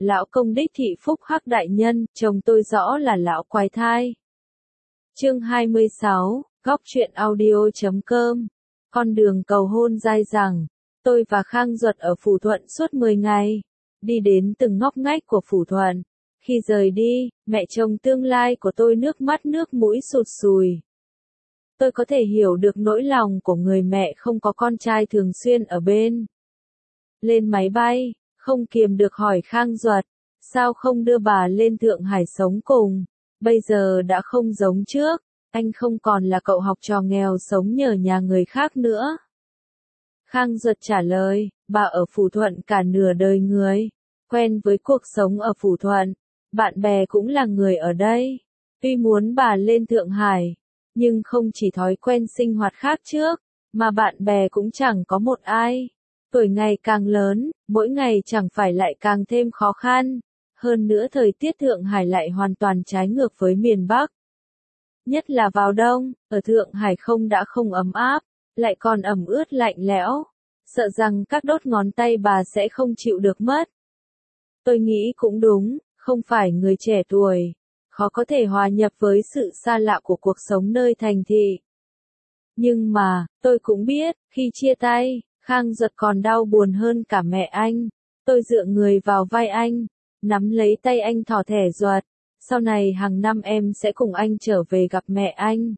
Lão công đích thị phúc hắc đại nhân, chồng tôi rõ là lão quái thai. Chương 26, góc truyện audio.com. Con đường cầu hôn dai dẳng. Tôi và Khang Duật ở Phủ Thuận suốt 10 ngày, đi đến từng ngóc ngách của Phủ Thuận. Khi rời đi, mẹ chồng tương lai của tôi nước mắt nước mũi sụt sùi. Tôi có thể hiểu được nỗi lòng của người mẹ không có con trai thường xuyên ở bên. Lên máy bay, không kiềm được hỏi Khang Duật, sao không đưa bà lên Thượng Hải sống cùng, bây giờ đã không giống trước, anh không còn là cậu học trò nghèo sống nhờ nhà người khác nữa. Khang Duật trả lời, bà ở Phủ Thuận cả nửa đời người, quen với cuộc sống ở Phủ Thuận, bạn bè cũng là người ở đây, tuy muốn bà lên Thượng Hải, nhưng không chỉ thói quen sinh hoạt khác trước, mà bạn bè cũng chẳng có một ai. Tuổi ngày càng lớn, mỗi ngày chẳng phải lại càng thêm khó khăn, hơn nữa thời tiết Thượng Hải lại hoàn toàn trái ngược với miền Bắc. Nhất là vào đông, ở Thượng Hải không đã không ấm áp, lại còn ẩm ướt lạnh lẽo, sợ rằng các đốt ngón tay bà sẽ không chịu được mất. Tôi nghĩ cũng đúng, không phải người trẻ tuổi, khó có thể hòa nhập với sự xa lạ của cuộc sống nơi thành thị. Nhưng mà, tôi cũng biết, khi chia tay, Khang Duật còn đau buồn hơn cả mẹ anh. Tôi dựa người vào vai anh, nắm lấy tay anh thỏ thẻ Duật, sau này hàng năm em sẽ cùng anh trở về gặp mẹ anh.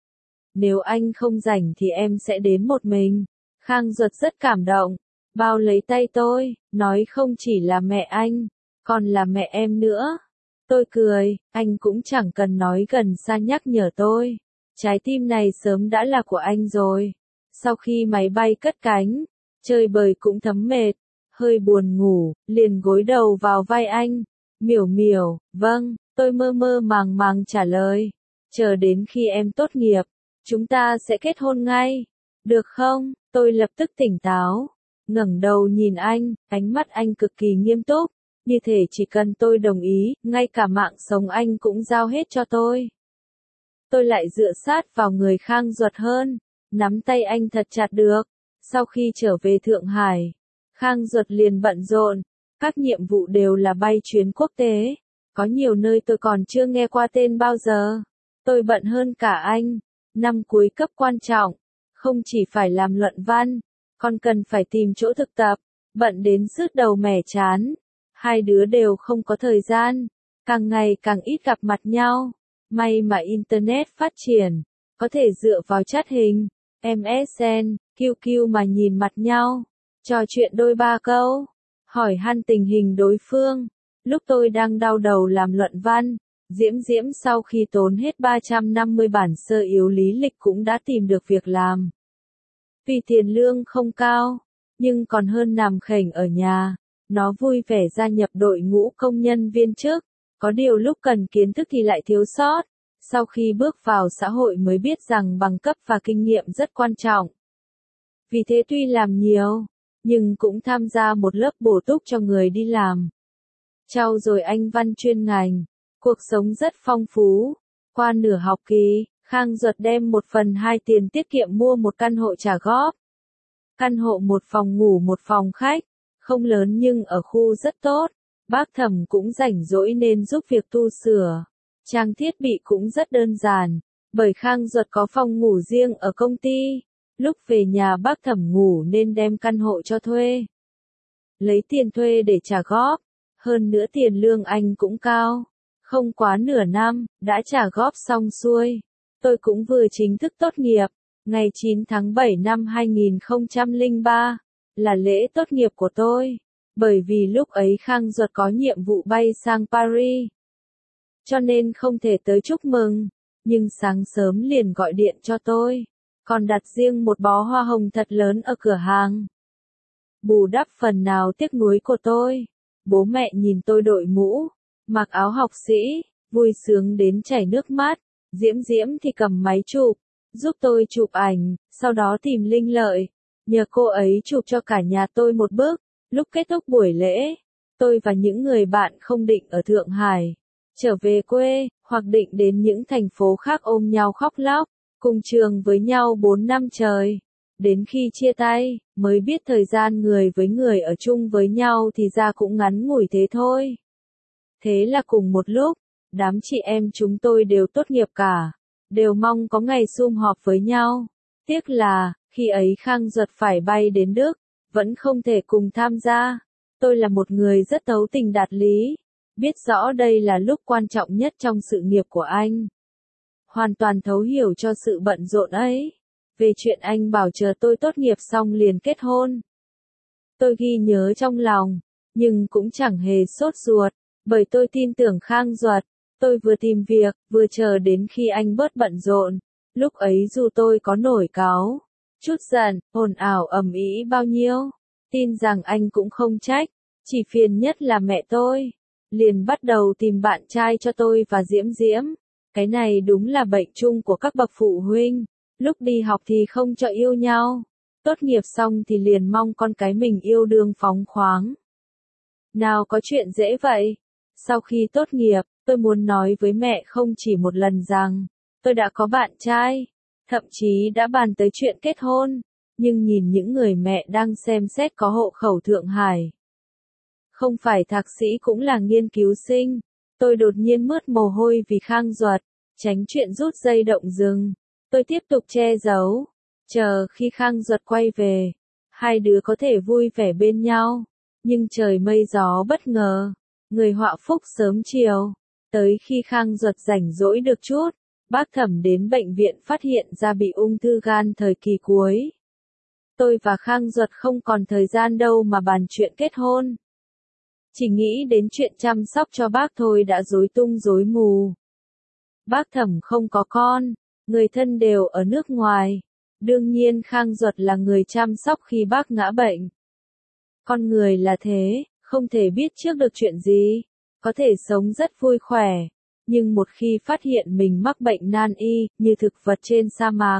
Nếu anh không rảnh thì em sẽ đến một mình. Khang Duật rất cảm động, bao lấy tay tôi, nói không chỉ là mẹ anh, còn là mẹ em nữa. Tôi cười, anh cũng chẳng cần nói gần xa nhắc nhở tôi. Trái tim này sớm đã là của anh rồi. Sau khi máy bay cất cánh, chơi bời cũng thấm mệt, hơi buồn ngủ, liền gối đầu vào vai anh. Miểu miểu, vâng, tôi mơ mơ màng màng trả lời. Chờ đến khi em tốt nghiệp, chúng ta sẽ kết hôn ngay. Được không? Tôi lập tức tỉnh táo, ngẩng đầu nhìn anh, ánh mắt anh cực kỳ nghiêm túc. Như thể chỉ cần tôi đồng ý, ngay cả mạng sống anh cũng giao hết cho tôi. Tôi lại dựa sát vào người Khang Duật hơn, nắm tay anh thật chặt được. Sau khi trở về Thượng Hải, Khang Duật liền bận rộn, các nhiệm vụ đều là bay chuyến quốc tế. Có nhiều nơi tôi còn chưa nghe qua tên bao giờ. Tôi bận hơn cả anh, năm cuối cấp quan trọng, không chỉ phải làm luận văn, còn cần phải tìm chỗ thực tập, bận đến sứt đầu mẻ chán. Hai đứa đều không có thời gian, càng ngày càng ít gặp mặt nhau. May mà Internet phát triển, có thể dựa vào chat hình, MSN, QQ mà nhìn mặt nhau, trò chuyện đôi ba câu, hỏi han tình hình đối phương. Lúc tôi đang đau đầu làm luận văn, Diễm Diễm sau khi tốn hết 350 bản sơ yếu lý lịch cũng đã tìm được việc làm. Vì tiền lương không cao, nhưng còn hơn nằm khểnh ở nhà. Nó vui vẻ gia nhập đội ngũ công nhân viên chức, có điều lúc cần kiến thức thì lại thiếu sót. Sau khi bước vào xã hội mới biết rằng bằng cấp và kinh nghiệm rất quan trọng. Vì thế tuy làm nhiều, nhưng cũng tham gia một lớp bổ túc cho người đi làm. Trau dồi Anh văn chuyên ngành, cuộc sống rất phong phú. Qua nửa học kỳ, Khang Duật đem 1/2 tiền tiết kiệm mua một căn hộ trả góp. Căn hộ một phòng ngủ một phòng khách. Không lớn nhưng ở khu rất tốt, bác Thẩm cũng rảnh rỗi nên giúp việc tu sửa. Trang thiết bị cũng rất đơn giản, bởi Khang Duật có phòng ngủ riêng ở công ty. Lúc về nhà bác Thẩm ngủ nên đem căn hộ cho thuê. Lấy tiền thuê để trả góp, hơn nữa tiền lương anh cũng cao. Không quá nửa năm, đã trả góp xong xuôi. Tôi cũng vừa chính thức tốt nghiệp, ngày 9 tháng 7 năm 2003. Là lễ tốt nghiệp của tôi, bởi vì lúc ấy Khang Duật có nhiệm vụ bay sang Paris, cho nên không thể tới chúc mừng, nhưng sáng sớm liền gọi điện cho tôi, còn đặt riêng một bó hoa hồng thật lớn ở cửa hàng. Bù đắp phần nào tiếc nuối của tôi, bố mẹ nhìn tôi đội mũ, mặc áo học sĩ, vui sướng đến chảy nước mắt. Diễm Diễm thì cầm máy chụp, giúp tôi chụp ảnh, sau đó tìm Linh Lợi. Nhờ cô ấy chụp cho cả nhà tôi một bức. Lúc kết thúc buổi lễ, tôi và những người bạn không định ở Thượng Hải trở về quê, hoặc định đến những thành phố khác ôm nhau khóc lóc, cùng trường với nhau 4 năm trời. Đến khi chia tay, mới biết thời gian người với người ở chung với nhau thì ra cũng ngắn ngủi thế thôi. Thế là cùng một lúc, đám chị em chúng tôi đều tốt nghiệp cả, đều mong có ngày sum họp với nhau. Tiếc là, khi ấy Khang Duật phải bay đến Đức, vẫn không thể cùng tham gia. Tôi là một người rất thấu tình đạt lý, biết rõ đây là lúc quan trọng nhất trong sự nghiệp của anh. Hoàn toàn thấu hiểu cho sự bận rộn ấy. Về chuyện anh bảo chờ tôi tốt nghiệp xong liền kết hôn. Tôi ghi nhớ trong lòng, nhưng cũng chẳng hề sốt ruột, bởi tôi tin tưởng Khang Duật. Tôi vừa tìm việc, vừa chờ đến khi anh bớt bận rộn. Lúc ấy dù tôi có nổi cáu, chút giận, ồn ào ầm ĩ bao nhiêu, tin rằng anh cũng không trách, chỉ phiền nhất là mẹ tôi. Liền bắt đầu tìm bạn trai cho tôi và Diễm Diễm. Cái này đúng là bệnh chung của các bậc phụ huynh. Lúc đi học thì không cho yêu nhau, tốt nghiệp xong thì liền mong con cái mình yêu đương phóng khoáng. Nào có chuyện dễ vậy. Sau khi tốt nghiệp, tôi muốn nói với mẹ không chỉ một lần rằng, tôi đã có bạn trai, thậm chí đã bàn tới chuyện kết hôn, nhưng nhìn những người mẹ đang xem xét có hộ khẩu Thượng Hải. Không phải thạc sĩ cũng là nghiên cứu sinh, tôi đột nhiên mướt mồ hôi vì Khang Duật, tránh chuyện rút dây động rừng. Tôi tiếp tục che giấu, chờ khi Khang Duật quay về, hai đứa có thể vui vẻ bên nhau. Nhưng trời mây gió bất ngờ, người họa phúc sớm chiều. Tới khi Khang Duật rảnh rỗi được chút, bác Thẩm đến bệnh viện phát hiện ra bị ung thư gan thời kỳ cuối. Tôi và Khang Duật không còn thời gian đâu mà bàn chuyện kết hôn. Chỉ nghĩ đến chuyện chăm sóc cho bác thôi đã rối tung rối mù. Bác Thẩm không có con, người thân đều ở nước ngoài. Đương nhiên Khang Duật là người chăm sóc khi bác ngã bệnh. Con người là thế, không thể biết trước được chuyện gì, có thể sống rất vui khỏe, nhưng một khi phát hiện mình mắc bệnh nan y, như thực vật trên sa mạc,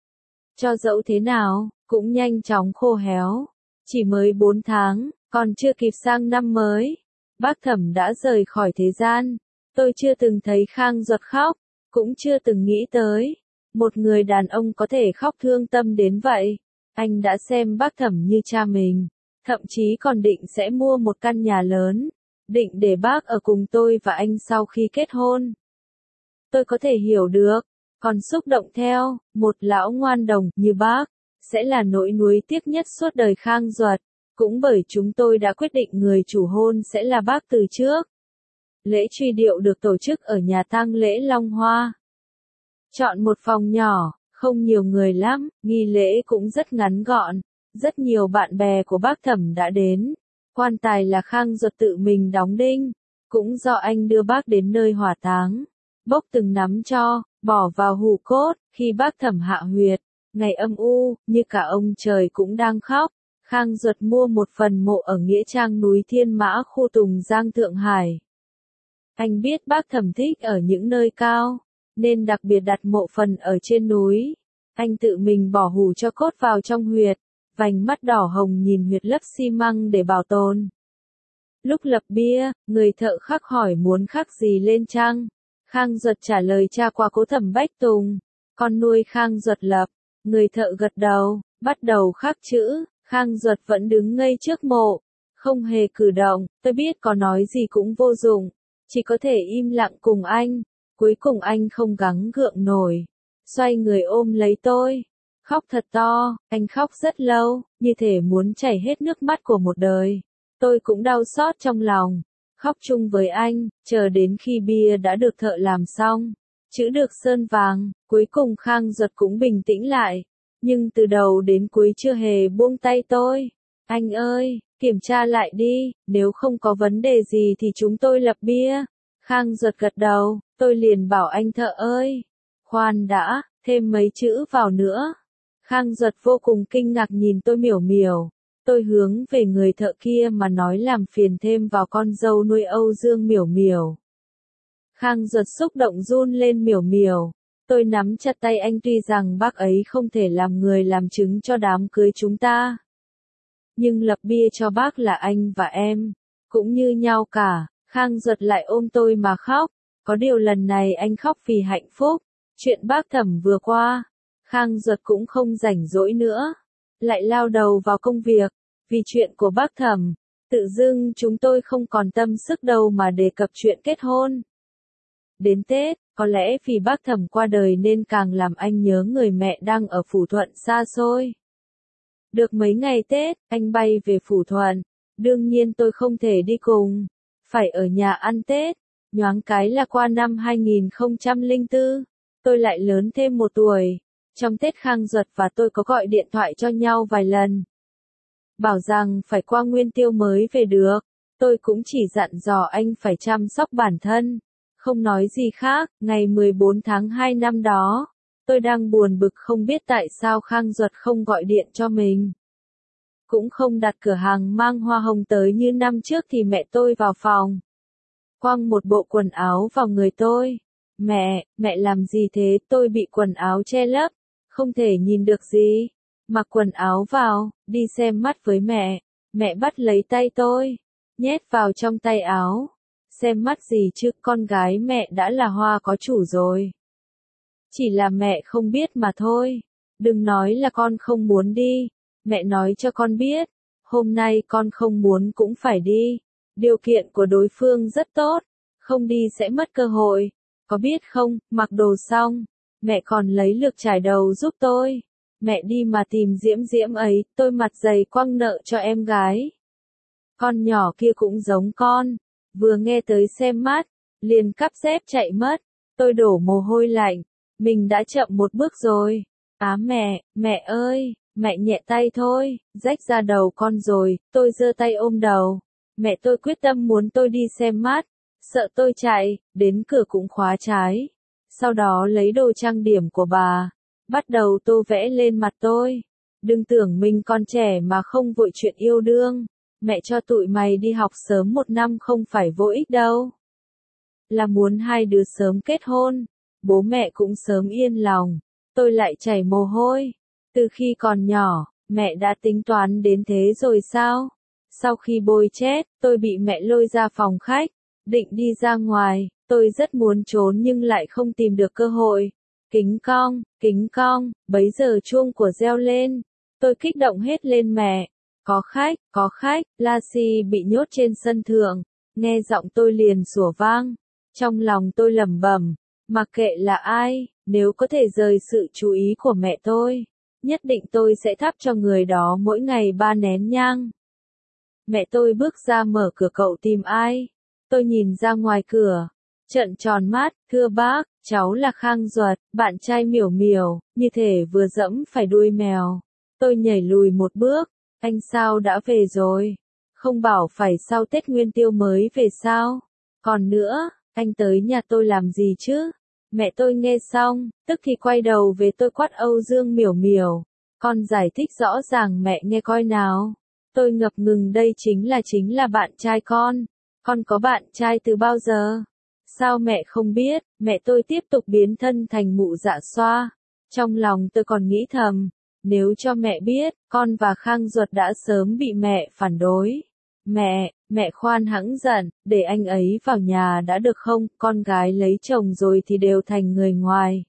cho dẫu thế nào, cũng nhanh chóng khô héo. Chỉ mới 4 tháng, còn chưa kịp sang năm mới, bác Thẩm đã rời khỏi thế gian. Tôi chưa từng thấy Khang Duật khóc, cũng chưa từng nghĩ tới một người đàn ông có thể khóc thương tâm đến vậy. Anh đã xem bác Thẩm như cha mình, thậm chí còn định sẽ mua một căn nhà lớn, định để bác ở cùng tôi và anh sau khi kết hôn. Tôi có thể hiểu được, còn xúc động theo, một lão ngoan đồng như bác, sẽ là nỗi nuối tiếc nhất suốt đời Khang Duật, cũng bởi chúng tôi đã quyết định người chủ hôn sẽ là bác từ trước. Lễ truy điệu được tổ chức ở nhà tang lễ Long Hoa. Chọn một phòng nhỏ, không nhiều người lắm, nghi lễ cũng rất ngắn gọn. Rất nhiều bạn bè của bác Thẩm đã đến. Quan tài là Khang Duật tự mình đóng đinh, cũng do anh đưa bác đến nơi hỏa táng. Bốc từng nắm tro, bỏ vào hũ cốt, khi bác Thẩm hạ huyệt, ngày âm u, như cả ông trời cũng đang khóc. Khang Duật mua một phần mộ ở nghĩa trang núi Thiên Mã khu Tùng Giang Thượng Hải. Anh biết bác Thẩm thích ở những nơi cao, nên đặc biệt đặt mộ phần ở trên núi. Anh tự mình bỏ hũ cho cốt vào trong huyệt, vành mắt đỏ hồng nhìn huyệt lấp xi măng để bảo tồn. Lúc lập bia, người thợ khắc hỏi muốn khắc gì lên trang. Khang Duật trả lời cha qua cố Thẩm Bách Tùng, con nuôi Khang Duật lập. Người thợ gật đầu, bắt đầu khắc chữ. Khang Duật vẫn đứng ngây trước mộ, không hề cử động. Tôi biết có nói gì cũng vô dụng, chỉ có thể im lặng cùng anh. Cuối cùng anh không gắng gượng nổi, xoay người ôm lấy tôi, khóc thật to. Anh khóc rất lâu, như thể muốn chảy hết nước mắt của một đời. Tôi cũng đau xót trong lòng, khóc chung với anh, chờ đến khi bia đã được thợ làm xong, chữ được sơn vàng. Cuối cùng Khang Duật cũng bình tĩnh lại, nhưng từ đầu đến cuối chưa hề buông tay tôi. Anh ơi, kiểm tra lại đi, nếu không có vấn đề gì thì chúng tôi lập bia. Khang Duật gật đầu, tôi liền bảo anh thợ ơi, khoan đã, thêm mấy chữ vào nữa. Khang Duật vô cùng kinh ngạc nhìn tôi miểu miểu. Tôi hướng về người thợ kia mà nói làm phiền thêm vào con dâu nuôi Âu Dương miểu miểu. Khang Duật xúc động run lên miểu miểu. Tôi nắm chặt tay anh tuy rằng bác ấy không thể làm người làm chứng cho đám cưới chúng ta. Nhưng lập bia cho bác là anh và em, cũng như nhau cả. Khang Duật lại ôm tôi mà khóc. Có điều lần này anh khóc vì hạnh phúc. Chuyện bác Thẩm vừa qua, Khang Duật cũng không rảnh rỗi nữa. lại lao đầu vào công việc. Vì chuyện của bác Thẩm, tự dưng chúng tôi không còn tâm sức đâu mà đề cập chuyện kết hôn. Đến Tết, có lẽ vì bác Thẩm qua đời nên càng làm anh nhớ người mẹ đang ở Phủ Thuận xa xôi. Được mấy ngày Tết, anh bay về Phủ Thuận. Đương nhiên tôi không thể đi cùng. Phải ở nhà ăn Tết. Nhoáng cái là qua năm 2004. Tôi lại lớn thêm 1 tuổi. Trong Tết Khang Duật và tôi có gọi điện thoại cho nhau vài lần. Bảo rằng phải qua Nguyên Tiêu mới về được. Tôi cũng chỉ dặn dò anh phải chăm sóc bản thân. Không nói gì khác, ngày 14 tháng 2 năm đó. Tôi đang buồn bực không biết tại sao Khang Duật không gọi điện cho mình. Cũng không đặt cửa hàng mang hoa hồng tới như năm trước thì mẹ tôi vào phòng. Quăng một bộ quần áo vào người tôi. Mẹ làm gì thế? Tôi bị quần áo che lấp. Không thể nhìn được gì. Mặc quần áo vào, đi xem mắt với mẹ. Mẹ bắt lấy tay tôi. Nhét vào trong tay áo. Xem mắt gì chứ, con gái mẹ đã là hoa có chủ rồi. Chỉ là mẹ không biết mà thôi. Đừng nói là con không muốn đi. Mẹ nói cho con biết. Hôm nay con không muốn cũng phải đi. Điều kiện của đối phương rất tốt. Không đi sẽ mất cơ hội. Có biết không, mặc đồ xong. Mẹ còn lấy lược chải đầu giúp tôi. Mẹ đi mà tìm Diễm Diễm ấy, tôi mặt dày quăng nợ cho em gái. Con nhỏ kia cũng giống con. Vừa nghe tới xem mắt, liền cắp dép chạy mất. Tôi đổ mồ hôi lạnh. Mình đã chậm 1 bước rồi. Á mẹ ơi, mẹ nhẹ tay thôi, rách ra đầu con rồi. Tôi giơ tay ôm đầu. Mẹ tôi quyết tâm muốn tôi đi xem mắt. Sợ tôi chạy, đến cửa cũng khóa trái. Sau đó lấy đồ trang điểm của bà. Bắt đầu tô vẽ lên mặt tôi. Đừng tưởng mình còn trẻ mà không vội chuyện yêu đương. Mẹ cho tụi mày đi học sớm 1 năm không phải vô ích đâu. Là muốn hai đứa sớm kết hôn. Bố mẹ cũng sớm yên lòng. Tôi lại chảy mồ hôi. Từ khi còn nhỏ, mẹ đã tính toán đến thế rồi sao? Sau khi bôi chết, tôi bị mẹ lôi ra phòng khách. Định đi ra ngoài, tôi rất muốn trốn nhưng lại không tìm được cơ hội. Kính cong, bấy giờ chuông của reo lên. Tôi kích động hết lên mẹ. Có khách, Lassie bị nhốt trên sân thượng. Nghe giọng tôi liền sủa vang. Trong lòng tôi lẩm bẩm, mặc kệ là ai, nếu có thể rời sự chú ý của mẹ tôi, nhất định tôi sẽ thắp cho người đó mỗi ngày 3 nén nhang. Mẹ tôi bước ra mở cửa, cậu tìm ai? Tôi nhìn ra ngoài cửa, trợn tròn mắt, thưa bác, cháu là Khang Duật, bạn trai Miểu Miểu, như thể vừa dẫm phải đuôi mèo. Tôi nhảy lùi 1 bước, anh sao đã về rồi? Không bảo phải sau Tết Nguyên Tiêu mới về sao? Còn nữa, anh tới nhà tôi làm gì chứ? Mẹ tôi nghe xong, tức thì quay đầu về tôi quát Âu Dương Miểu Miểu. Con giải thích rõ ràng mẹ nghe coi nào. Tôi ngập ngừng, đây chính là bạn trai con. Con có bạn trai từ bao giờ? Sao mẹ không biết? Mẹ tôi tiếp tục biến thân thành mụ dạ xoa. Trong lòng tôi còn nghĩ thầm, nếu cho mẹ biết, con và Khang Duật đã sớm bị mẹ phản đối. Mẹ khoan hãng giận, để anh ấy vào nhà đã được không, con gái lấy chồng rồi thì đều thành người ngoài.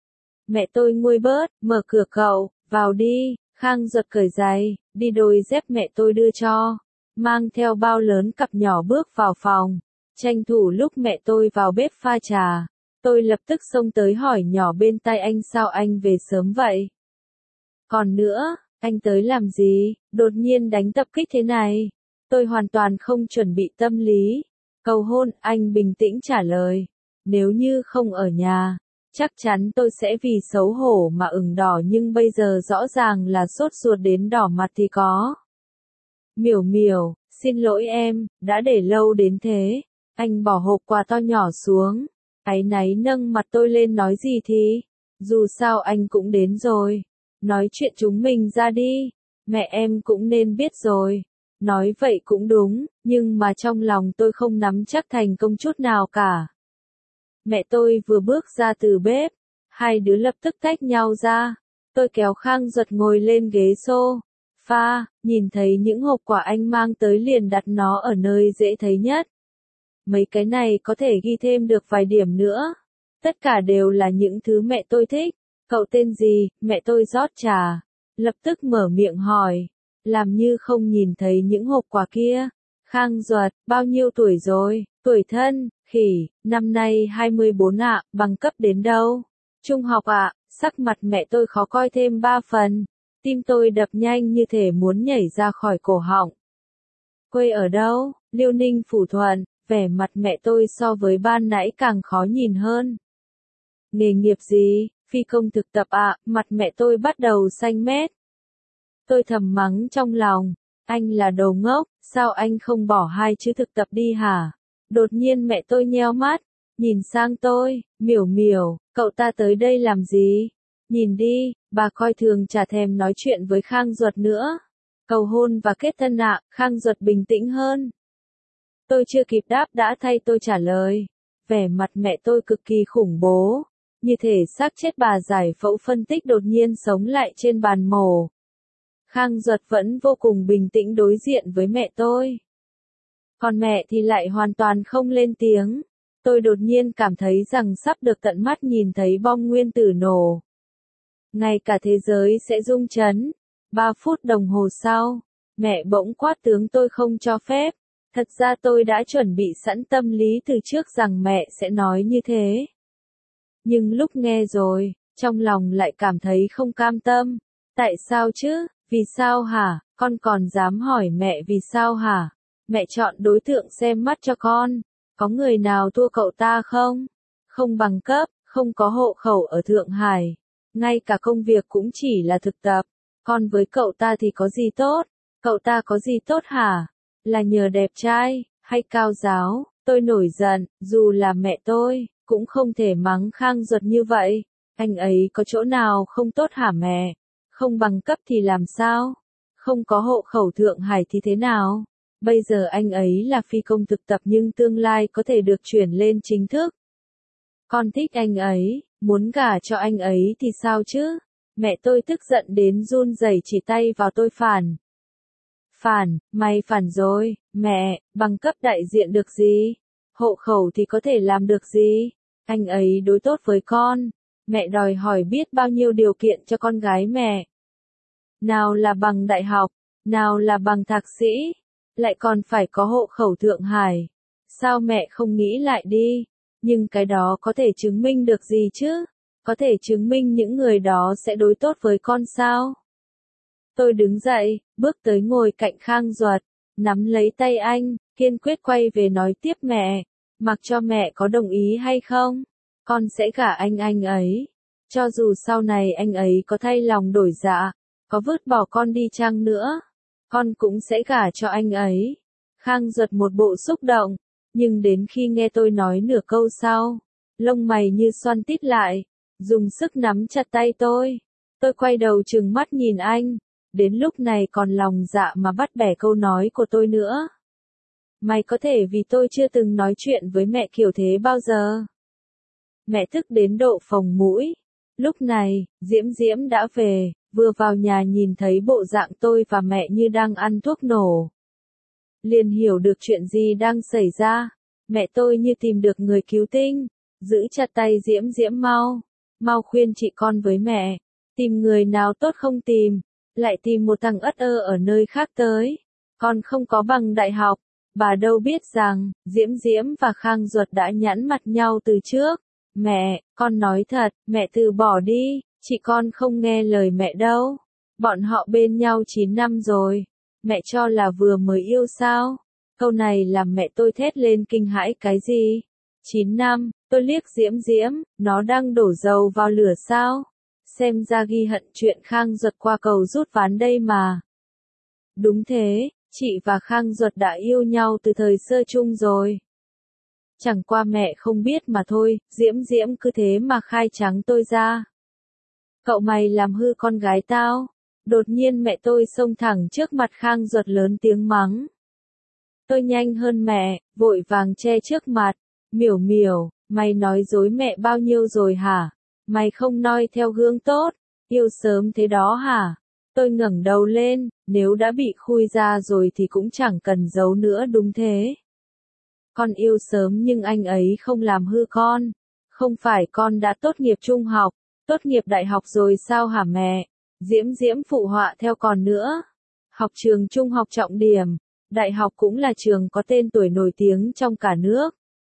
Mẹ tôi nguôi bớt, mở cửa cậu, vào đi. Khang Duật cởi giày, đi đôi dép mẹ tôi đưa cho. Mang theo bao lớn cặp nhỏ bước vào phòng. Tranh thủ lúc mẹ tôi vào bếp pha trà. Tôi lập tức xông tới hỏi nhỏ bên tai anh, sao anh về sớm vậy? Còn nữa, anh tới làm gì? Đột nhiên đánh tập kích thế này. Tôi hoàn toàn không chuẩn bị tâm lý. Cầu hôn, anh bình tĩnh trả lời. Nếu như không ở nhà, chắc chắn tôi sẽ vì xấu hổ mà ửng đỏ, nhưng bây giờ rõ ràng là sốt ruột đến đỏ mặt thì có. Miểu Miểu, xin lỗi em, đã để lâu đến thế. Anh bỏ hộp quà to nhỏ xuống. Áy náy nâng mặt tôi lên, nói gì thì. Dù sao anh cũng đến rồi. Nói chuyện chúng mình ra đi. Mẹ em cũng nên biết rồi. Nói vậy cũng đúng, nhưng mà trong lòng tôi không nắm chắc thành công chút nào cả. Mẹ tôi vừa bước ra từ bếp, hai đứa lập tức tách nhau ra. Tôi kéo Khang Duật ngồi lên ghế sofa, nhìn thấy những hộp quà anh mang tới liền đặt nó ở nơi dễ thấy nhất. Mấy cái này có thể ghi thêm được vài điểm nữa. Tất cả đều là những thứ mẹ tôi thích. Cậu tên gì? Mẹ tôi rót trà. lập tức mở miệng hỏi, làm như không nhìn thấy những hộp quà kia. Khang Duật, bao nhiêu tuổi rồi? Tuổi thân, khỉ, năm nay 24 ạ, bằng cấp đến đâu? Trung học ạ, sắc mặt mẹ tôi khó coi thêm 3 phần. Tim tôi đập nhanh như thể muốn nhảy ra khỏi cổ họng. Quê ở đâu? Liêu Ninh Phủ Thuận, vẻ mặt mẹ tôi so với ban nãy càng khó nhìn hơn. Nghề nghiệp gì? Phi công thực tập ạ, mặt mẹ tôi bắt đầu xanh mét. Tôi thầm mắng trong lòng, anh là đồ ngốc, sao anh không bỏ 2 chữ thực tập đi hả? Đột nhiên mẹ tôi nheo mắt, nhìn sang tôi, miểu miểu, cậu ta tới đây làm gì? Nhìn đi, bà coi thường chả thèm nói chuyện với Khang Duật nữa. Cầu hôn và kết thân ạ, Khang Duật bình tĩnh hơn. Tôi chưa kịp đáp đã thay tôi trả lời. Vẻ mặt mẹ tôi cực kỳ khủng bố, như thể xác chết bà giải phẫu phân tích đột nhiên sống lại trên bàn mổ. Khang Duật vẫn vô cùng bình tĩnh đối diện với mẹ tôi. Còn mẹ thì lại hoàn toàn không lên tiếng. Tôi đột nhiên cảm thấy rằng sắp được tận mắt nhìn thấy bom nguyên tử nổ. Ngay cả thế giới sẽ rung chấn. 3 phút đồng hồ sau, mẹ bỗng quát tướng tôi không cho phép. Thật ra tôi đã chuẩn bị sẵn tâm lý từ trước rằng mẹ sẽ nói như thế. Nhưng lúc nghe rồi, trong lòng lại cảm thấy không cam tâm. Tại sao chứ? Vì sao hả? Con còn dám hỏi mẹ vì sao hả? Mẹ chọn đối tượng xem mắt cho con. Có người nào thua cậu ta không? Không bằng cấp, không có hộ khẩu ở Thượng Hải. Ngay cả công việc cũng chỉ là thực tập. Con với cậu ta thì có gì tốt? Cậu ta có gì tốt hả? Là nhờ đẹp trai, hay cao giáo? Tôi nổi giận, dù là mẹ tôi, cũng không thể mắng Khang Duật như vậy. Anh ấy có chỗ nào không tốt hả mẹ? Không bằng cấp thì làm sao? Không có hộ khẩu Thượng Hải thì thế nào? Bây giờ anh ấy là phi công thực tập nhưng tương lai có thể được chuyển lên chính thức. Con thích anh ấy, muốn gả cho anh ấy thì sao chứ? Mẹ tôi tức giận đến run rẩy chỉ tay vào tôi phản. Phản, mày phản rồi, mẹ, bằng cấp đại diện được gì? Hộ khẩu thì có thể làm được gì? Anh ấy đối tốt với con. Mẹ đòi hỏi biết bao nhiêu điều kiện cho con gái mẹ. Nào là bằng đại học, nào là bằng thạc sĩ, lại còn phải có hộ khẩu Thượng Hải. Sao mẹ không nghĩ lại đi? Nhưng cái đó có thể chứng minh được gì chứ? Có thể chứng minh những người đó sẽ đối tốt với con sao? Tôi đứng dậy, bước tới ngồi cạnh Khang Duật, nắm lấy tay anh, kiên quyết quay về nói tiếp mẹ. Mặc cho mẹ có đồng ý hay không, con sẽ gả anh ấy. Cho dù sau này anh ấy có thay lòng đổi dạ, có vứt bỏ con đi chăng nữa, con cũng sẽ gả cho anh ấy. Khang Duật một bộ xúc động, nhưng đến khi nghe tôi nói nửa câu sau, lông mày như xoăn tít lại, dùng sức nắm chặt tay tôi. Tôi quay đầu trừng mắt nhìn anh, đến lúc này còn lòng dạ mà bắt bẻ câu nói của tôi nữa. Mày có thể vì tôi chưa từng nói chuyện với mẹ kiểu thế bao giờ. Mẹ tức đến độ phồng mũi. Lúc này, Diễm Diễm đã về, vừa vào nhà nhìn thấy bộ dạng tôi và mẹ như đang ăn thuốc nổ. Liền hiểu được chuyện gì đang xảy ra. Mẹ tôi như tìm được người cứu tinh. Giữ chặt tay Diễm Diễm mau. Mau khuyên chị con với mẹ. Tìm người nào tốt không tìm. Lại tìm một thằng ất ơ ở nơi khác tới. Con không có bằng đại học. Bà đâu biết rằng, Diễm Diễm và Khang Duật đã nhẵn mặt nhau từ trước. Mẹ, con nói thật, mẹ từ bỏ đi, chị con không nghe lời mẹ đâu. Bọn họ bên nhau 9 năm rồi. Mẹ cho là vừa mới yêu sao? Câu này làm mẹ tôi thét lên kinh hãi cái gì? 9 năm, tôi liếc Diễm Diễm, nó đang đổ dầu vào lửa sao? Xem ra ghi hận chuyện Khang Duật qua cầu rút ván đây mà. Đúng thế, chị và Khang Duật đã yêu nhau từ thời sơ chung rồi. Chẳng qua mẹ không biết mà thôi, Diễm Diễm cứ thế mà khai trắng tôi ra. Cậu mày làm hư con gái tao. Đột nhiên mẹ tôi xông thẳng trước mặt Khang Duật lớn tiếng mắng. Tôi nhanh hơn mẹ, vội vàng che trước mặt. Miểu miểu, mày nói dối mẹ bao nhiêu rồi hả? Mày không noi theo gương tốt, yêu sớm thế đó hả? Tôi ngẩng đầu lên, nếu đã bị khui ra rồi thì cũng chẳng cần giấu nữa đúng thế. Con yêu sớm nhưng anh ấy không làm hư con. Không phải con đã tốt nghiệp trung học, tốt nghiệp đại học rồi sao hả mẹ? Diễm Diễm phụ họa theo còn nữa. Học trường trung học trọng điểm, đại học cũng là trường có tên tuổi nổi tiếng trong cả nước.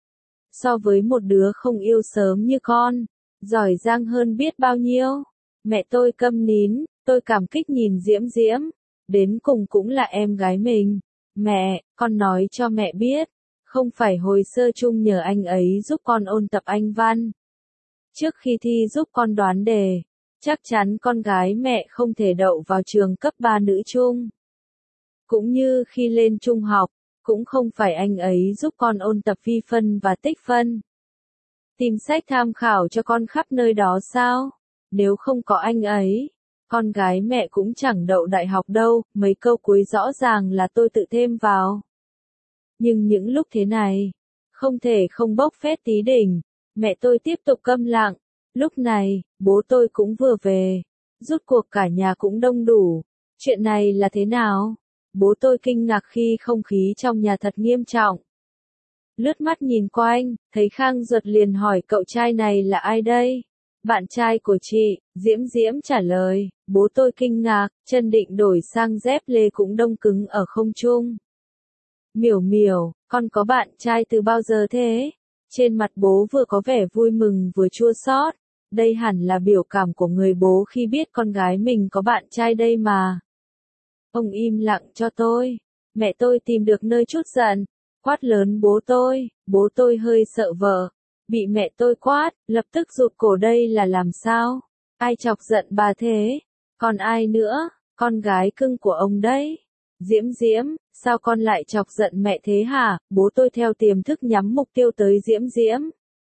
So với một đứa không yêu sớm như con, giỏi giang hơn biết bao nhiêu. Mẹ tôi câm nín, tôi cảm kích nhìn Diễm Diễm. Đến cùng cũng là em gái mình. Mẹ, con nói cho mẹ biết. Không phải hồi sơ chung nhờ anh ấy giúp con ôn tập Anh văn. Trước khi thi giúp con đoán đề. Chắc chắn con gái mẹ không thể đậu vào trường cấp 3 nữ trung. Cũng như khi lên trung học, cũng không phải anh ấy giúp con ôn tập phi phân và tích phân. Tìm sách tham khảo cho con khắp nơi đó sao? Nếu không có anh ấy, con gái mẹ cũng chẳng đậu đại học đâu, mấy câu cuối rõ ràng là tôi tự thêm vào. Nhưng những lúc thế này, không thể không bốc phét tí đỉnh, mẹ tôi tiếp tục câm lặng. Lúc này, bố tôi cũng vừa về, rút cuộc cả nhà cũng đông đủ. Chuyện này là thế nào? Bố tôi kinh ngạc khi không khí trong nhà thật nghiêm trọng. Lướt mắt nhìn quanh, thấy Khang Duật liền hỏi cậu trai này là ai đây? Bạn trai của chị, Diễm Diễm trả lời. Bố tôi kinh ngạc, chân định đổi sang dép lê cũng đông cứng ở không trung. Miểu miểu, con có bạn trai từ bao giờ thế? Trên mặt bố vừa có vẻ vui mừng vừa chua xót. Đây hẳn là biểu cảm của người bố khi biết con gái mình có bạn trai đây mà. Ông im lặng cho tôi. Mẹ tôi tìm được nơi trút giận, quát lớn bố tôi hơi sợ vợ. Bị mẹ tôi quát, lập tức rụt cổ đây là làm sao? Ai chọc giận bà thế? Còn ai nữa? Con gái cưng của ông đấy. Diễm Diễm, sao con lại chọc giận mẹ thế hả? Bố tôi theo tiềm thức nhắm mục tiêu tới Diễm Diễm.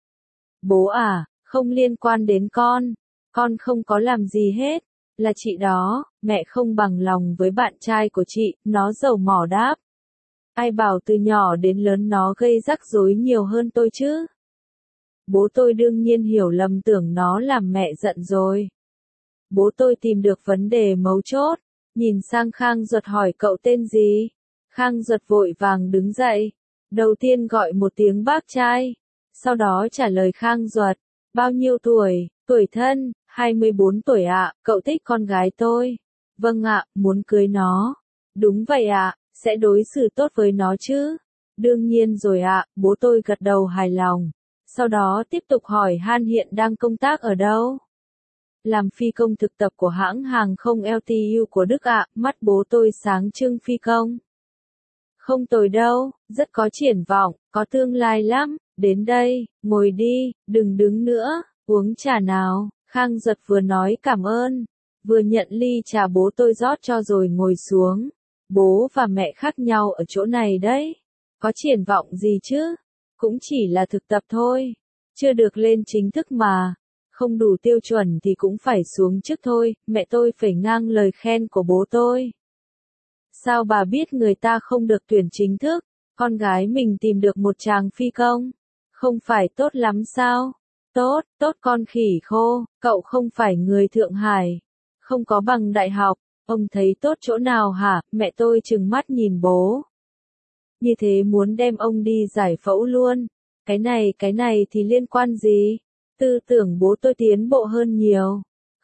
Bố à, không liên quan đến con không có làm gì hết. Là chị đó, mẹ không bằng lòng với bạn trai của chị, nó dầu mỏ đáp. Ai bảo từ nhỏ đến lớn nó gây rắc rối nhiều hơn tôi chứ? Bố tôi đương nhiên hiểu lầm tưởng nó làm mẹ giận rồi. Bố tôi tìm được vấn đề mấu chốt, nhìn sang Khang Duật hỏi cậu tên gì? Khang Duật vội vàng đứng dậy, đầu tiên gọi một tiếng bác trai, sau đó trả lời Khang Duật, bao nhiêu tuổi, tuổi thân, 24 tuổi ạ, cậu thích con gái tôi. Vâng ạ, muốn cưới nó. Đúng vậy ạ, sẽ đối xử tốt với nó chứ. Đương nhiên rồi ạ, bố tôi gật đầu hài lòng. Sau đó tiếp tục hỏi han hiện đang công tác ở đâu. Làm phi công thực tập của hãng hàng không LTU của Đức ạ, mắt bố tôi sáng trưng phi công. Không tồi đâu, rất có triển vọng, có tương lai lắm, đến đây, ngồi đi, đừng đứng nữa, uống trà nào. Khang Duật vừa nói cảm ơn, vừa nhận ly trà bố tôi rót cho rồi ngồi xuống. Bố và mẹ khác nhau ở chỗ này đấy. Có triển vọng gì chứ? Cũng chỉ là thực tập thôi. Chưa được lên chính thức mà. Không đủ tiêu chuẩn thì cũng phải xuống trước thôi. Mẹ tôi phẩy ngang lời khen của bố tôi. Sao bà biết người ta không được tuyển chính thức? Con gái mình tìm được một chàng phi công. Không phải tốt lắm sao? Tốt, tốt con khỉ khô, cậu không phải người Thượng Hải. Không có bằng đại học, ông thấy tốt chỗ nào hả? Mẹ tôi trừng mắt nhìn bố. Như thế muốn đem ông đi giải phẫu luôn. Cái này thì liên quan gì? Tư tưởng bố tôi tiến bộ hơn nhiều.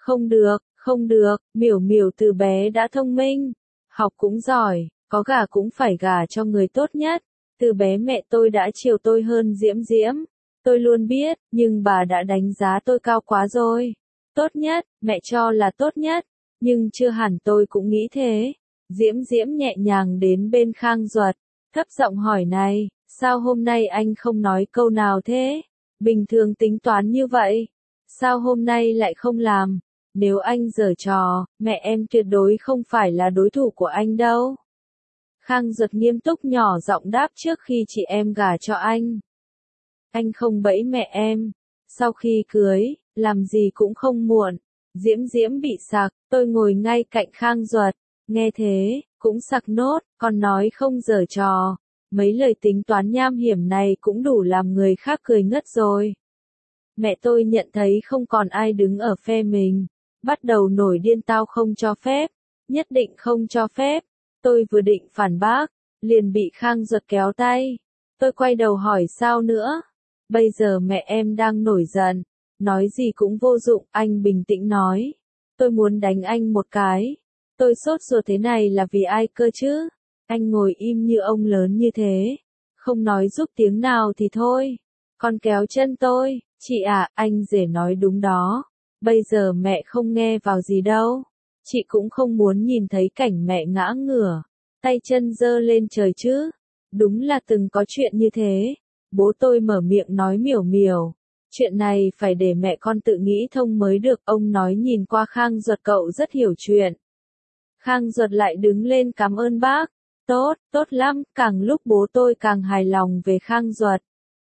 Không được, miểu miểu từ bé đã thông minh. Học cũng giỏi, có gả cũng phải gả cho người tốt nhất. Từ bé mẹ tôi đã chiều tôi hơn Diễm Diễm. Tôi luôn biết, nhưng bà đã đánh giá tôi cao quá rồi. Tốt nhất, mẹ cho là tốt nhất, nhưng chưa hẳn tôi cũng nghĩ thế. Diễm Diễm nhẹ nhàng đến bên Khang Duật, thấp giọng hỏi này, sao hôm nay anh không nói câu nào thế? Bình thường tính toán như vậy, sao hôm nay lại không làm? Nếu anh giở trò, mẹ em tuyệt đối không phải là đối thủ của anh đâu. Khang Duật nghiêm túc nhỏ giọng đáp trước khi chị em gả cho anh. Anh không bẫy mẹ em. Sau khi cưới, làm gì cũng không muộn. Diễm Diễm bị sặc, tôi ngồi ngay cạnh Khang Duật. Nghe thế, cũng sặc nốt, còn nói không giở trò. Mấy lời tính toán nham hiểm này cũng đủ làm người khác cười ngất rồi. Mẹ tôi nhận thấy không còn ai đứng ở phe mình. Bắt đầu nổi điên tao không cho phép. Nhất định không cho phép. Tôi vừa định phản bác, liền bị Khang Duật kéo tay. Tôi quay đầu hỏi sao nữa. Bây giờ mẹ em đang nổi giận. Nói gì cũng vô dụng, anh bình tĩnh nói. Tôi muốn đánh anh một cái. Tôi sốt ruột thế này là vì ai cơ chứ? Anh ngồi im như ông lớn như thế. Không nói giúp tiếng nào thì thôi. Còn kéo chân tôi. Chị à, anh rể nói đúng đó. Bây giờ mẹ không nghe vào gì đâu. Chị cũng không muốn nhìn thấy cảnh mẹ ngã ngửa. Tay chân giơ lên trời chứ. Đúng là từng có chuyện như thế. Bố tôi mở miệng nói miểu miểu. Chuyện này phải để mẹ con tự nghĩ thông mới được. Ông nói nhìn qua Khang Duật cậu rất hiểu chuyện. Khang Duật lại đứng lên cảm ơn bác. Tốt, tốt lắm, càng lúc bố tôi càng hài lòng về Khang Duật.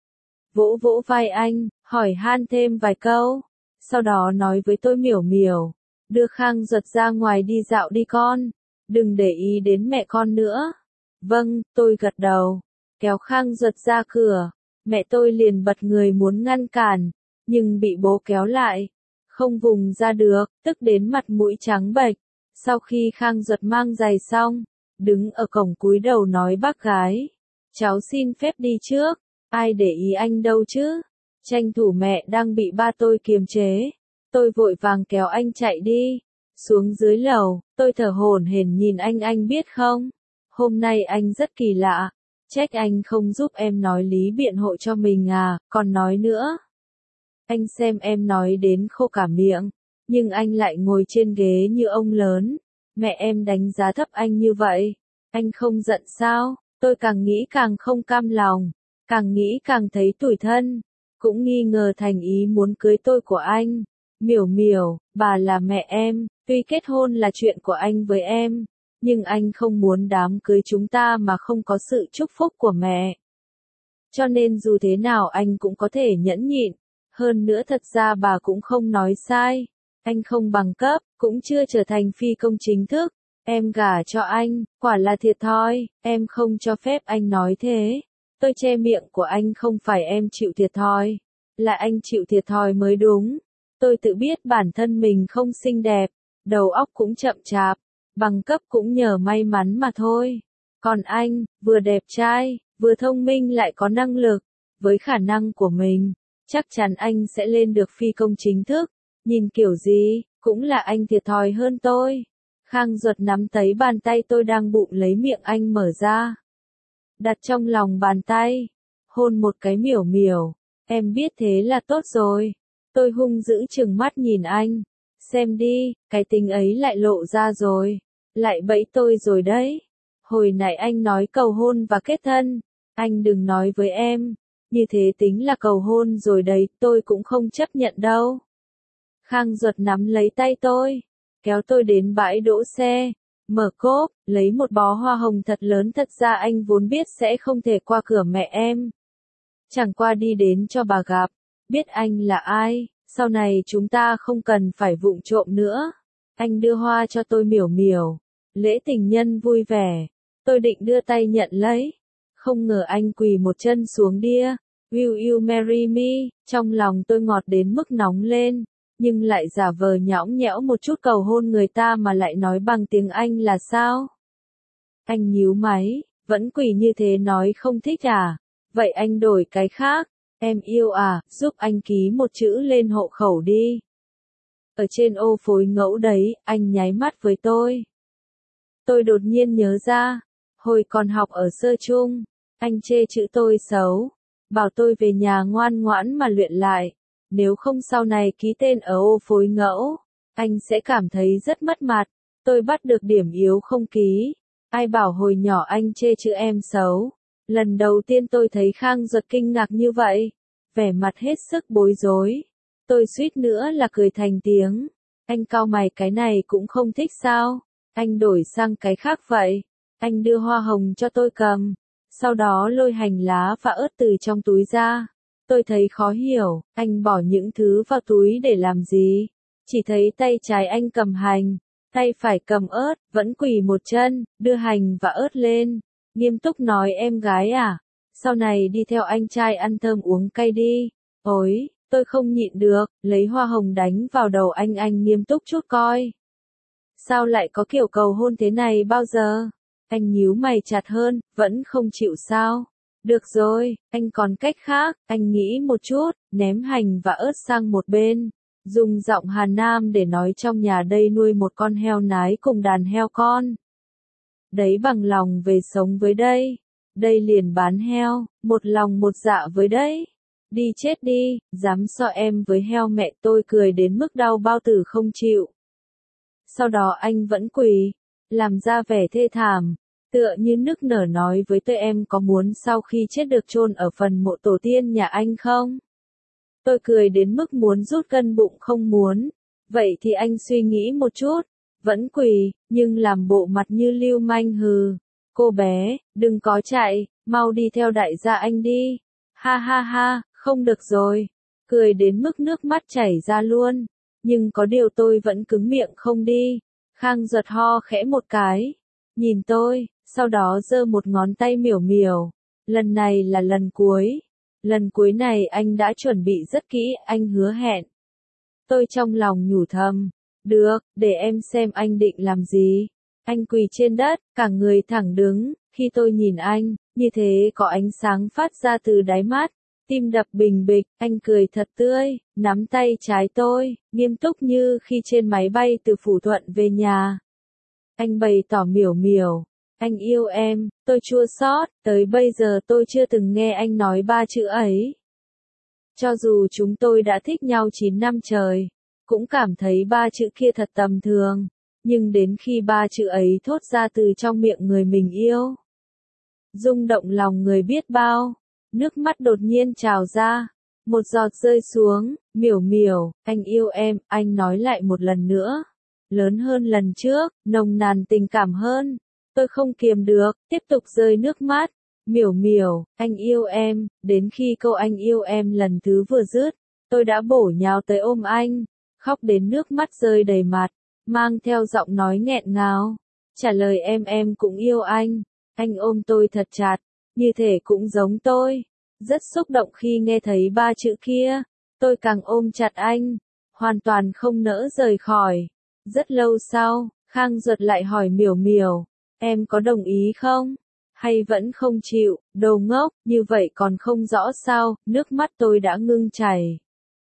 Vỗ vỗ vai anh, hỏi han thêm vài câu. Sau đó nói với tôi miểu miểu. Đưa Khang Duật ra ngoài đi dạo đi con. Đừng để ý đến mẹ con nữa. Vâng, tôi gật đầu. Kéo Khang Duật ra cửa. Mẹ tôi liền bật người muốn ngăn cản. Nhưng bị bố kéo lại. Không vùng ra được, tức đến mặt mũi trắng bệch. Sau khi Khang Duật mang giày xong, đứng ở cổng cúi đầu nói bác gái. Cháu xin phép đi trước, ai để ý anh đâu chứ. Tranh thủ mẹ đang bị ba tôi kiềm chế. Tôi vội vàng kéo anh chạy đi. Xuống dưới lầu, tôi thở hổn hển nhìn anh biết không? Hôm nay anh rất kỳ lạ. Trách anh không giúp em nói lý biện hộ cho mình à, còn nói nữa. Anh xem em nói đến khô cả miệng. Nhưng anh lại ngồi trên ghế như ông lớn. Mẹ em đánh giá thấp anh như vậy. Anh không giận sao? Tôi càng nghĩ càng không cam lòng. Càng nghĩ càng thấy tủi thân. Cũng nghi ngờ thành ý muốn cưới tôi của anh. Miểu miểu, bà là mẹ em. Tuy kết hôn là chuyện của anh với em. Nhưng anh không muốn đám cưới chúng ta mà không có sự chúc phúc của mẹ. Cho nên dù thế nào anh cũng có thể nhẫn nhịn. Hơn nữa thật ra bà cũng không nói sai. Anh không bằng cấp, cũng chưa trở thành phi công chính thức. Em gả cho anh, quả là thiệt thòi, em không cho phép anh nói thế. Tôi che miệng của anh không phải em chịu thiệt thòi, là anh chịu thiệt thòi mới đúng. Tôi tự biết bản thân mình không xinh đẹp, đầu óc cũng chậm chạp, bằng cấp cũng nhờ may mắn mà thôi. Còn anh, vừa đẹp trai, vừa thông minh lại có năng lực, với khả năng của mình, chắc chắn anh sẽ lên được phi công chính thức. Nhìn kiểu gì, cũng là anh thiệt thòi hơn tôi. Khang Duật nắm thấy bàn tay tôi đang bụng lấy miệng anh mở ra. Đặt trong lòng bàn tay. Hôn một cái miểu miểu. Em biết thế là tốt rồi. Tôi hung dữ trừng mắt nhìn anh. Xem đi, cái tính ấy lại lộ ra rồi. Lại bẫy tôi rồi đấy. Hồi nãy anh nói cầu hôn và kết thân. Anh đừng nói với em. Như thế tính là cầu hôn rồi đấy, tôi cũng không chấp nhận đâu. Khang Duật nắm lấy tay tôi, kéo tôi đến bãi đỗ xe, mở cốp, lấy một bó hoa hồng thật lớn. Thật ra anh vốn biết sẽ không thể qua cửa mẹ em. Chẳng qua đi đến cho bà gặp, biết anh là ai, sau này chúng ta không cần phải vụng trộm nữa. Anh đưa hoa cho tôi miểu miểu, lễ tình nhân vui vẻ, tôi định đưa tay nhận lấy. Không ngờ anh quỳ một chân xuống đĩa, Will you marry me, trong lòng tôi ngọt đến mức nóng lên. Nhưng lại giả vờ nhõng nhẽo một chút cầu hôn người ta mà lại nói bằng tiếng Anh là sao? Anh nhíu máy, vẫn quỳ như thế nói không thích à? Vậy anh đổi cái khác. Em yêu à, giúp anh ký một chữ lên hộ khẩu đi. Ở trên ô phối ngẫu đấy, anh nháy mắt với tôi. Tôi đột nhiên nhớ ra, hồi còn học ở sơ trung, anh chê chữ tôi xấu, bảo tôi về nhà ngoan ngoãn mà luyện lại. Nếu không sau này ký tên ở ô phối ngẫu, anh sẽ cảm thấy rất mất mặt. Tôi bắt được điểm yếu không ký. Ai bảo hồi nhỏ anh chê chữ em xấu. Lần đầu tiên tôi thấy Khang Duật kinh ngạc như vậy. Vẻ mặt hết sức bối rối. Tôi suýt nữa là cười thành tiếng. Anh cau mày, cái này cũng không thích sao? Anh đổi sang cái khác vậy. Anh đưa hoa hồng cho tôi cầm. Sau đó lôi hành lá và ớt từ trong túi ra. Tôi thấy khó hiểu, anh bỏ những thứ vào túi để làm gì? Chỉ thấy tay trái anh cầm hành, tay phải cầm ớt, vẫn quỳ một chân, đưa hành và ớt lên. Nghiêm túc nói, em gái à, sau này đi theo anh trai ăn thơm uống cay đi. Ôi, tôi không nhịn được, lấy hoa hồng đánh vào đầu anh nghiêm túc chút coi. Sao lại có kiểu cầu hôn thế này bao giờ? Anh nhíu mày chặt hơn, vẫn không chịu sao? Được rồi, anh còn cách khác. Anh nghĩ một chút, ném hành và ớt sang một bên. dùng giọng Hà Nam để nói trong nhà đây nuôi một con heo nái cùng đàn heo con. Đấy bằng lòng về sống với đây. Đây liền bán heo, một lòng một dạ với đấy. Đi chết đi, dám so em với heo mẹ tôi cười đến mức đau bao tử không chịu. Sau đó anh vẫn quỳ, làm ra vẻ thê thảm, tựa như nức nở nói với tôi em có muốn sau khi chết được chôn ở phần mộ tổ tiên nhà anh không? Tôi cười đến mức muốn rút gân bụng không muốn. Vậy thì anh suy nghĩ một chút, vẫn quỳ, nhưng làm bộ mặt như lưu manh hừ. Cô bé, đừng có chạy, mau đi theo đại gia anh đi. Ha ha ha, không được rồi. Cười đến mức nước mắt chảy ra luôn. Nhưng có điều tôi vẫn cứng miệng không đi. Khang Duật ho khẽ một cái. Nhìn tôi, sau đó giơ một ngón tay miểu miểu. Lần này là lần cuối. Lần cuối này anh đã chuẩn bị rất kỹ, anh hứa hẹn. Tôi trong lòng nhủ thầm. Được, để em xem anh định làm gì. Anh quỳ trên đất, cả người thẳng đứng. Khi tôi nhìn anh, như thế có ánh sáng phát ra từ đáy mắt. Tim đập bình bịch, anh cười thật tươi, nắm tay trái tôi, nghiêm túc như khi trên máy bay từ Phủ Thuận về nhà. Anh bày tỏ miểu miểu, anh yêu em, tôi chua xót, tới bây giờ tôi chưa từng nghe anh nói ba chữ ấy. Cho dù chúng tôi đã thích nhau 9 năm trời, cũng cảm thấy ba chữ kia thật tầm thường, nhưng đến khi ba chữ ấy thốt ra từ trong miệng người mình yêu, rung động lòng người biết bao. Nước mắt đột nhiên trào ra, một giọt rơi xuống, miểu miểu, anh yêu em, anh nói lại một lần nữa. Lớn hơn lần trước, nồng nàn tình cảm hơn. Tôi không kiềm được, tiếp tục rơi nước mắt. Miểu miểu, anh yêu em, đến khi câu anh yêu em lần thứ vừa dứt, tôi đã bổ nhào tới ôm anh, khóc đến nước mắt rơi đầy mặt, mang theo giọng nói nghẹn ngào. Trả lời em cũng yêu anh ôm tôi thật chặt. Như thể cũng giống tôi, rất xúc động khi nghe thấy ba chữ kia, tôi càng ôm chặt anh, hoàn toàn không nỡ rời khỏi. Rất lâu sau, Khang Duật lại hỏi miểu miểu, em có đồng ý không? Hay vẫn không chịu, đồ ngốc, như vậy còn không rõ sao, nước mắt tôi đã ngưng chảy.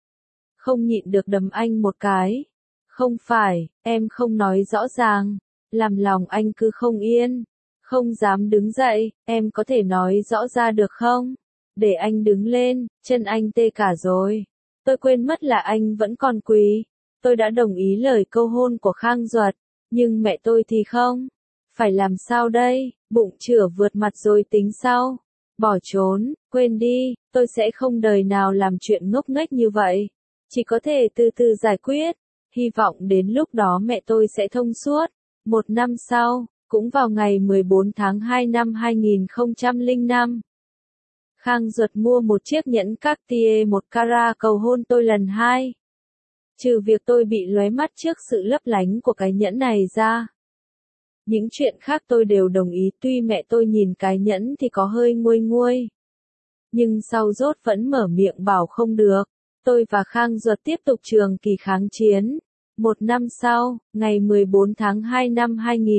Không nhịn được đấm anh một cái. Không phải, em không nói rõ ràng, làm lòng anh cứ không yên. Không dám đứng dậy, em có thể nói rõ ra được không? Để anh đứng lên, chân anh tê cả rồi. Tôi quên mất là anh vẫn còn quỳ. Tôi đã đồng ý lời câu hôn của Khang Duật, nhưng mẹ tôi thì không. Phải làm sao đây? Bụng chửa vượt mặt rồi tính sau. Bỏ trốn, quên đi, tôi sẽ không đời nào làm chuyện ngốc nghếch như vậy. Chỉ có thể từ từ giải quyết. Hy vọng đến lúc đó mẹ tôi sẽ thông suốt. 1 năm sau, cũng vào ngày 14 tháng 2 năm 2005. Khang Duật mua một chiếc nhẫn Cartier 1 carat cầu hôn tôi lần 2. Trừ việc tôi bị lóe mắt trước sự lấp lánh của cái nhẫn này ra, những chuyện khác tôi đều đồng ý, tuy mẹ tôi nhìn cái nhẫn thì có hơi nguôi nguôi. Nhưng sau rốt vẫn mở miệng bảo không được. Tôi và Khang Duật tiếp tục trường kỳ kháng chiến. 1 năm sau, ngày 14 tháng 2 năm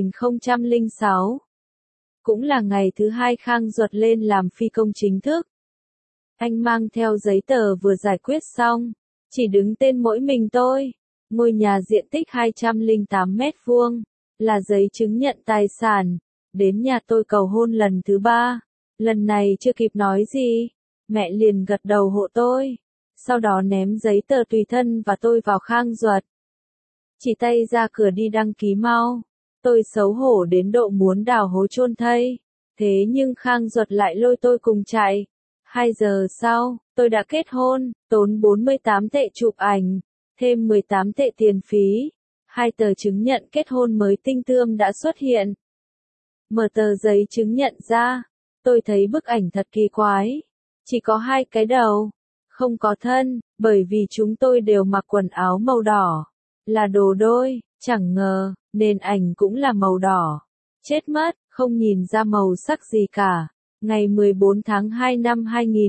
2006, cũng là ngày thứ 2 Khang Duật lên làm phi công chính thức. Anh mang theo giấy tờ vừa giải quyết xong, chỉ đứng tên mỗi mình tôi. Ngôi nhà diện tích 208 mét vuông, là giấy chứng nhận tài sản. Đến nhà tôi cầu hôn lần thứ 3. Lần này chưa kịp nói gì, mẹ liền gật đầu hộ tôi. Sau đó ném giấy tờ tùy thân và tôi vào Khang Duật. Chỉ tay ra cửa đi đăng ký mau. Tôi xấu hổ đến độ muốn đào hố chôn thây. Thế nhưng Khang Duật lại lôi tôi cùng chạy. 2 giờ sau, tôi đã kết hôn, tốn 48 tệ chụp ảnh, thêm 18 tệ tiền phí. 2 tờ chứng nhận kết hôn mới tinh tươm đã xuất hiện. Mở tờ giấy chứng nhận ra, tôi thấy bức ảnh thật kỳ quái. Chỉ có 2 cái đầu, không có thân, bởi vì chúng tôi đều mặc quần áo màu đỏ. Là đồ đôi, chẳng ngờ, nền ảnh cũng là màu đỏ. Chết mất, không nhìn ra màu sắc gì cả. Ngày 14 tháng 2 năm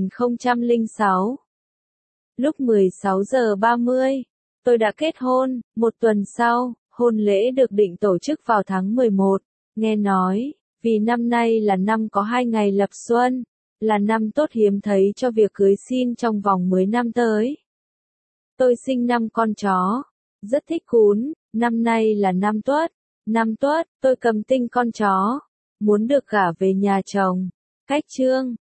2006. Lúc 16 giờ 30, tôi đã kết hôn. 1 tuần sau, hôn lễ được định tổ chức vào tháng 11. Nghe nói, vì năm nay là năm có 2 ngày lập xuân, là năm tốt hiếm thấy cho việc cưới xin trong vòng 10 năm tới. Tôi sinh 5 con chó. Rất thích cún, năm nay là năm Tuất. Năm Tuất, tôi cầm tinh con chó. Muốn được gả về nhà chồng. Cách chương